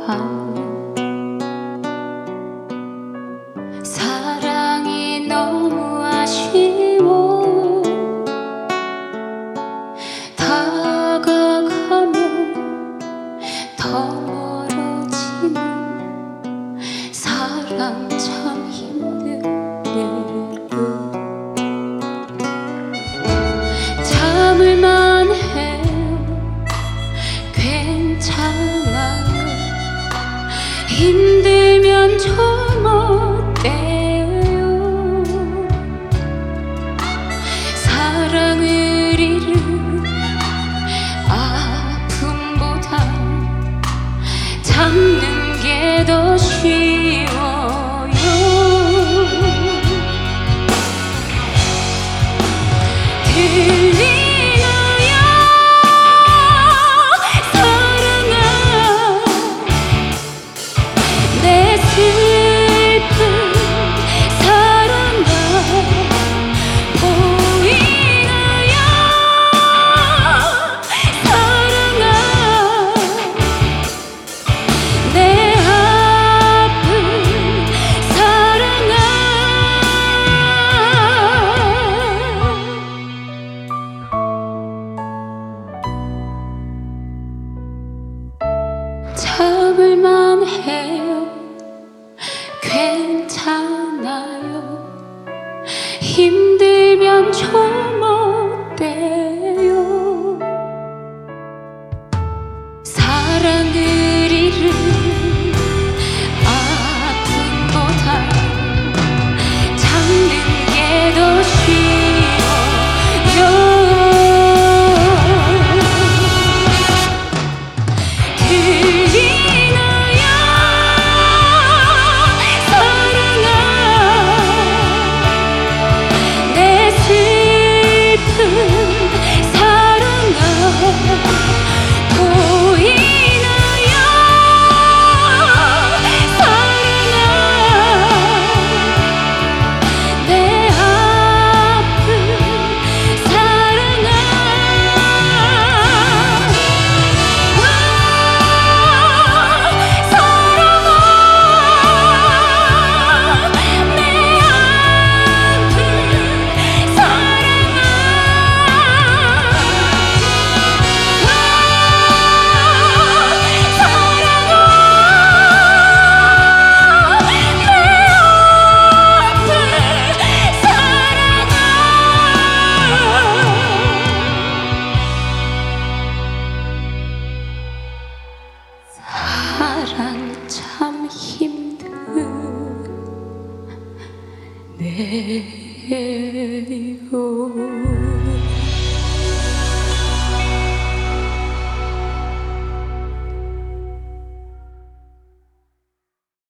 사랑이 너무 아쉬워. 다가가면 더 멀어지는 사랑 참 힘드네요. 참을만 해요. 괜찮아요. 힘들면 좀 어때요? 사랑을 잃은 아픔보다 참는 게 더 쉬워요. 들리나요? 사랑아, 내 슬픈 사랑아, 보이나요? 사랑아, 내 아픈 사랑아. 참을만 해요. 괜찮아요. 힘들면 좀 어때요? 사랑을 잃은 아픔보다 참는 게 더 쉬워요. 들리나요? 사랑아, 내 슬픈 사랑아, 보이나요? 사랑아, 내 아픈 사랑아. 사랑 참 힘드네요.